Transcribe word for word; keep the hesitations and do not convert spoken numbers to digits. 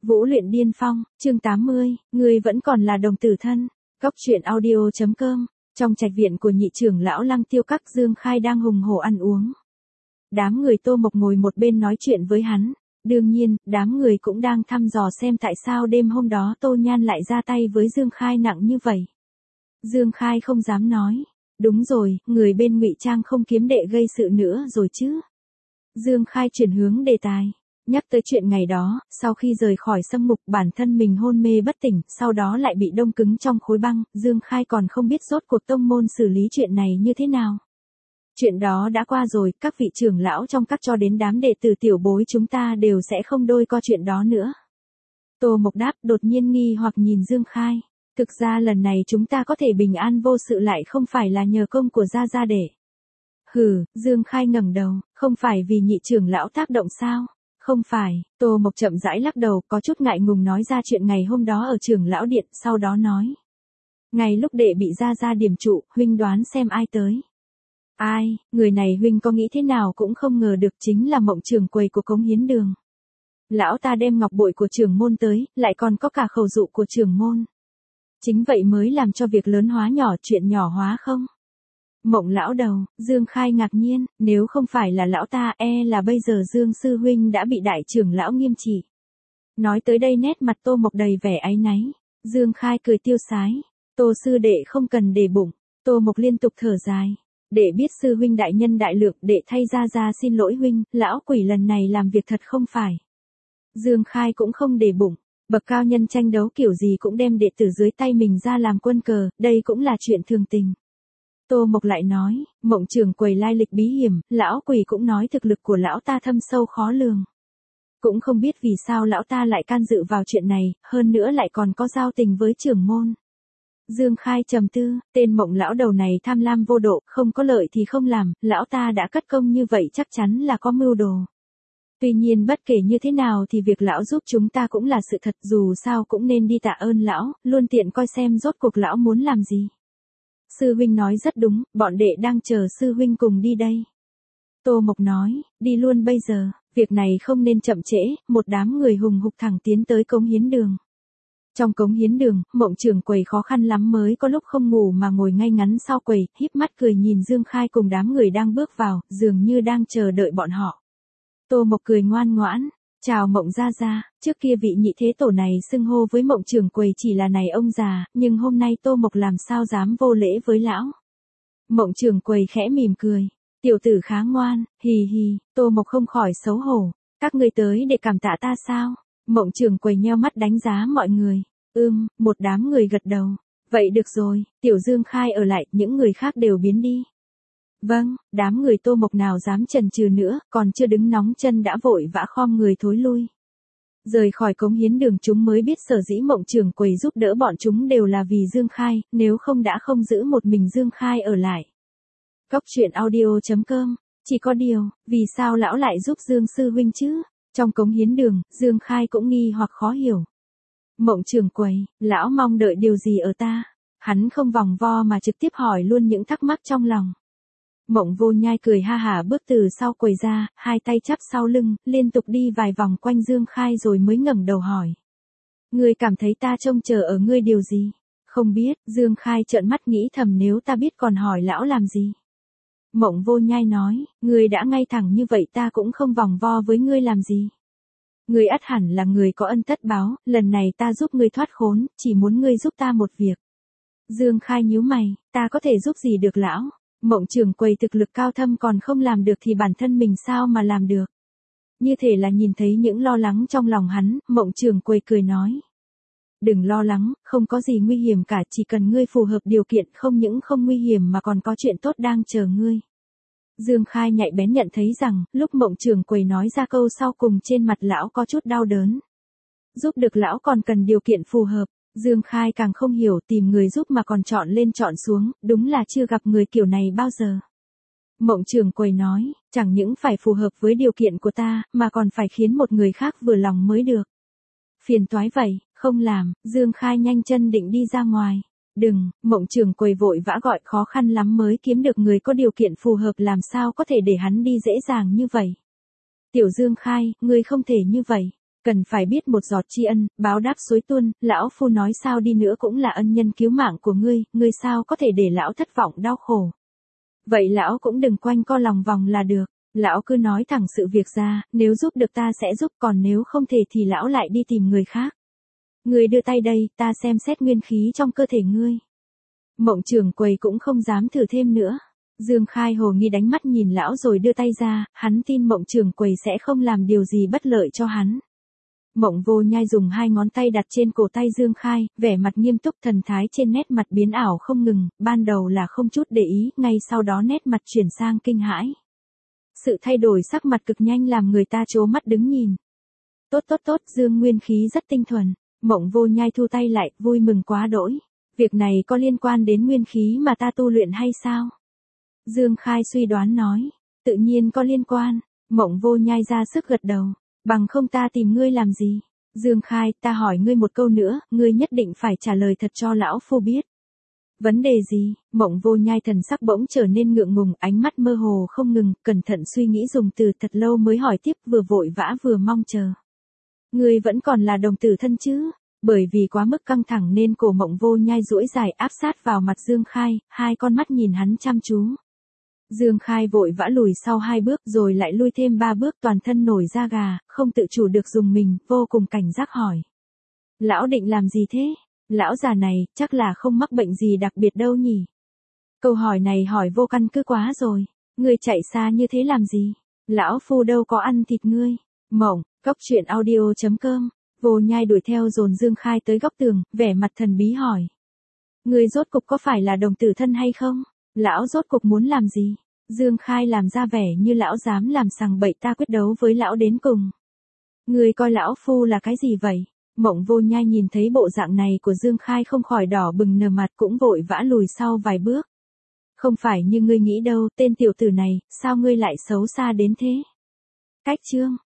Vũ luyện điên phong, chương tám mươi, ngươi vẫn còn là đồng tử thân. Góc truyện audio chấm com. Trong trạch viện của nhị trưởng lão Lăng Tiêu Các, Dương Khai đang hùng hổ ăn uống. Đám người Tô Mộc ngồi một bên nói chuyện với hắn. Đương nhiên, đám người cũng đang thăm dò xem tại sao đêm hôm đó Tô Nhan lại ra tay với Dương Khai nặng như vậy. Dương Khai không dám nói. Đúng rồi, người bên Ngụy Trang không kiếm đệ gây sự nữa rồi chứ. Dương Khai chuyển hướng đề tài. Nhắc tới chuyện ngày đó, sau khi rời khỏi Sâm Mục bản thân mình hôn mê bất tỉnh, sau đó lại bị đông cứng trong khối băng, Dương Khai còn không biết rốt cuộc tông môn xử lý chuyện này như thế nào. Chuyện đó đã qua rồi, các vị trưởng lão trong các cho đến đám đệ tử tiểu bối chúng ta đều sẽ không đôi co chuyện đó nữa. Tô Mộc đáp, đột nhiên nghi hoặc nhìn Dương Khai. Thực ra lần này chúng ta có thể bình an vô sự lại không phải là nhờ công của Gia Gia Đệ. Hừ, Dương Khai ngẩng đầu, không phải vì nhị trưởng lão tác động sao? Không phải, Tô Mộc chậm rãi lắc đầu, có chút ngại ngùng nói ra chuyện ngày hôm đó ở trưởng lão điện, sau đó nói. Ngày lúc đệ bị Gia Gia điểm trụ, huynh đoán xem ai tới. Ai, người này huynh có nghĩ thế nào cũng không ngờ được, chính là Mộng trưởng quầy của Cống Hiến Đường. Lão ta đem ngọc bội của trưởng môn tới, lại còn có cả khẩu dụ của trưởng môn. Chính vậy mới làm cho việc lớn hóa nhỏ, chuyện nhỏ hóa không? Mộng lão đầu, Dương Khai ngạc nhiên, nếu không phải là lão ta e là bây giờ Dương Sư Huynh đã bị đại trưởng lão nghiêm trị. Nói tới đây nét mặt Tô Mộc đầy vẻ áy náy. Dương Khai cười tiêu sái. Tô Sư Đệ không cần để bụng. Tô Mộc liên tục thở dài. Đệ biết Sư Huynh đại nhân đại lượng, đệ thay Gia Gia xin lỗi Huynh, lão quỷ lần này làm việc thật không phải. Dương Khai cũng không để bụng. Bậc cao nhân tranh đấu kiểu gì cũng đem đệ tử dưới tay mình ra làm quân cờ, đây cũng là chuyện thường tình. Tô Mộc lại nói, Mộng trưởng quầy lai lịch bí hiểm, lão quỷ cũng nói thực lực của lão ta thâm sâu khó lường. Cũng không biết vì sao lão ta lại can dự vào chuyện này, hơn nữa lại còn có giao tình với trưởng môn. Dương Khai trầm tư, tên Mộng lão đầu này tham lam vô độ, không có lợi thì không làm, lão ta đã cất công như vậy chắc chắn là có mưu đồ. Tuy nhiên bất kể như thế nào thì việc lão giúp chúng ta cũng là sự thật, dù sao cũng nên đi tạ ơn lão, luôn tiện coi xem rốt cuộc lão muốn làm gì. Sư huynh nói rất đúng, bọn đệ đang chờ sư huynh cùng đi đây. Tô Mộc nói, đi luôn bây giờ, việc này không nên chậm trễ, một đám người hùng hục thẳng tiến tới Cống Hiến Đường. Trong Cống Hiến Đường, Mộng trưởng quầy khó khăn lắm mới có lúc không ngủ mà ngồi ngay ngắn sau quầy, híp mắt cười nhìn Dương Khai cùng đám người đang bước vào, dường như đang chờ đợi bọn họ. Tô Mộc cười ngoan ngoãn, chào Mộng Gia Gia, trước kia vị nhị thế tổ này xưng hô với Mộng trưởng quầy chỉ là này ông già, nhưng hôm nay Tô Mộc làm sao dám vô lễ với lão. Mộng trưởng quầy khẽ mỉm cười, tiểu tử khá ngoan, hì hì, Tô Mộc không khỏi xấu hổ, các người tới để cảm tạ ta sao? Mộng trưởng quầy nheo mắt đánh giá mọi người, ưm, một đám người gật đầu, vậy được rồi, tiểu Dương Khai ở lại, những người khác đều biến đi. Vâng, đám người Tô Mộc nào dám chần chừ nữa, còn chưa đứng nóng chân đã vội vã khom người thối lui. Rời khỏi Cống Hiến Đường chúng mới biết sở dĩ Mộng trưởng quầy giúp đỡ bọn chúng đều là vì Dương Khai, nếu không đã không giữ một mình Dương Khai ở lại. Góc truyện audio chấm com, chỉ có điều, vì sao lão lại giúp Dương Sư Huynh chứ? Trong Cống Hiến Đường, Dương Khai cũng nghi hoặc khó hiểu. Mộng trưởng quầy, lão mong đợi điều gì ở ta? Hắn không vòng vo mà trực tiếp hỏi luôn những thắc mắc trong lòng. Mộng Vô Nhai cười ha hả bước từ sau quầy ra, hai tay chắp sau lưng, liên tục đi vài vòng quanh Dương Khai rồi mới ngẩng đầu hỏi. Ngươi cảm thấy ta trông chờ ở ngươi điều gì? Không biết, Dương Khai trợn mắt nghĩ thầm nếu ta biết còn hỏi lão làm gì? Mộng Vô Nhai nói, ngươi đã ngay thẳng như vậy ta cũng không vòng vo với ngươi làm gì. Ngươi ắt hẳn là người có ân tất báo, lần này ta giúp ngươi thoát khốn, chỉ muốn ngươi giúp ta một việc. Dương Khai nhíu mày, ta có thể giúp gì được lão? Mộng trưởng quầy thực lực cao thâm còn không làm được thì bản thân mình sao mà làm được. Như thể là nhìn thấy những lo lắng trong lòng hắn, Mộng trưởng quầy cười nói. Đừng lo lắng, không có gì nguy hiểm cả, chỉ cần ngươi phù hợp điều kiện, không những không nguy hiểm mà còn có chuyện tốt đang chờ ngươi. Dương Khai nhạy bén nhận thấy rằng, lúc Mộng trưởng quầy nói ra câu sau cùng trên mặt lão có chút đau đớn. Giúp được lão còn cần điều kiện phù hợp. Dương Khai càng không hiểu, tìm người giúp mà còn chọn lên chọn xuống, đúng là chưa gặp người kiểu này bao giờ. Mộng trưởng quầy nói, chẳng những phải phù hợp với điều kiện của ta, mà còn phải khiến một người khác vừa lòng mới được. Phiền toái vậy, không làm, Dương Khai nhanh chân định đi ra ngoài. Đừng, Mộng trưởng quầy vội vã gọi, khó khăn lắm mới kiếm được người có điều kiện phù hợp, làm sao có thể để hắn đi dễ dàng như vậy. Tiểu Dương Khai, ngươi không thể như vậy. Cần phải biết một giọt tri ân, báo đáp suối tuôn, lão phu nói sao đi nữa cũng là ân nhân cứu mạng của ngươi, ngươi sao có thể để lão thất vọng đau khổ. Vậy lão cũng đừng quanh co lòng vòng là được, lão cứ nói thẳng sự việc ra, nếu giúp được ta sẽ giúp, còn nếu không thể thì lão lại đi tìm người khác. Ngươi đưa tay đây, ta xem xét nguyên khí trong cơ thể ngươi. Mộng trưởng quầy cũng không dám thử thêm nữa. Dương Khai hồ nghi đánh mắt nhìn lão rồi đưa tay ra, hắn tin Mộng trưởng quầy sẽ không làm điều gì bất lợi cho hắn. Mộng Vô Nhai dùng hai ngón tay đặt trên cổ tay Dương Khai, vẻ mặt nghiêm túc, thần thái trên nét mặt biến ảo không ngừng, ban đầu là không chút để ý, ngay sau đó nét mặt chuyển sang kinh hãi. Sự thay đổi sắc mặt cực nhanh làm người ta trố mắt đứng nhìn. Tốt tốt tốt, Dương nguyên khí rất tinh thuần. Mộng Vô Nhai thu tay lại, vui mừng quá đỗi. Việc này có liên quan đến nguyên khí mà ta tu luyện hay sao? Dương Khai suy đoán nói, tự nhiên có liên quan. Mộng Vô Nhai ra sức gật đầu, bằng không ta tìm ngươi làm gì? Dương Khai, ta hỏi ngươi một câu nữa, ngươi nhất định phải trả lời thật cho lão phu biết. Vấn đề gì? Mộng Vô Nhai thần sắc bỗng trở nên ngượng ngùng, ánh mắt mơ hồ không ngừng, cẩn thận suy nghĩ dùng từ thật lâu mới hỏi tiếp, vừa vội vã vừa mong chờ. Ngươi vẫn còn là đồng tử thân chứ? Bởi vì quá mức căng thẳng nên cổ Mộng Vô Nhai duỗi dài áp sát vào mặt Dương Khai, hai con mắt nhìn hắn chăm chú. Dương Khai vội vã lùi sau hai bước rồi lại lui thêm ba bước, toàn thân nổi da gà, không tự chủ được dùng mình, vô cùng cảnh giác hỏi. Lão định làm gì thế? Lão già này, chắc là không mắc bệnh gì đặc biệt đâu nhỉ? Câu hỏi này hỏi vô căn cứ quá rồi. Ngươi chạy xa như thế làm gì? Lão phu đâu có ăn thịt ngươi. Mộng, Cốc Truyện Audio chấm com. Vô Nhai đuổi theo dồn Dương Khai tới góc tường, vẻ mặt thần bí hỏi. Ngươi rốt cục có phải là đồng tử thân hay không? Lão rốt cục muốn làm gì? Dương Khai làm ra vẻ như lão dám làm sằng bậy, ta quyết đấu với lão đến cùng. Ngươi coi lão phu là cái gì vậy? Mộng Vô Nhai nhìn thấy bộ dạng này của Dương Khai không khỏi đỏ bừng nờ mặt, cũng vội vã lùi sau vài bước. Không phải như ngươi nghĩ đâu, tên tiểu tử này, sao ngươi lại xấu xa đến thế? Cách chương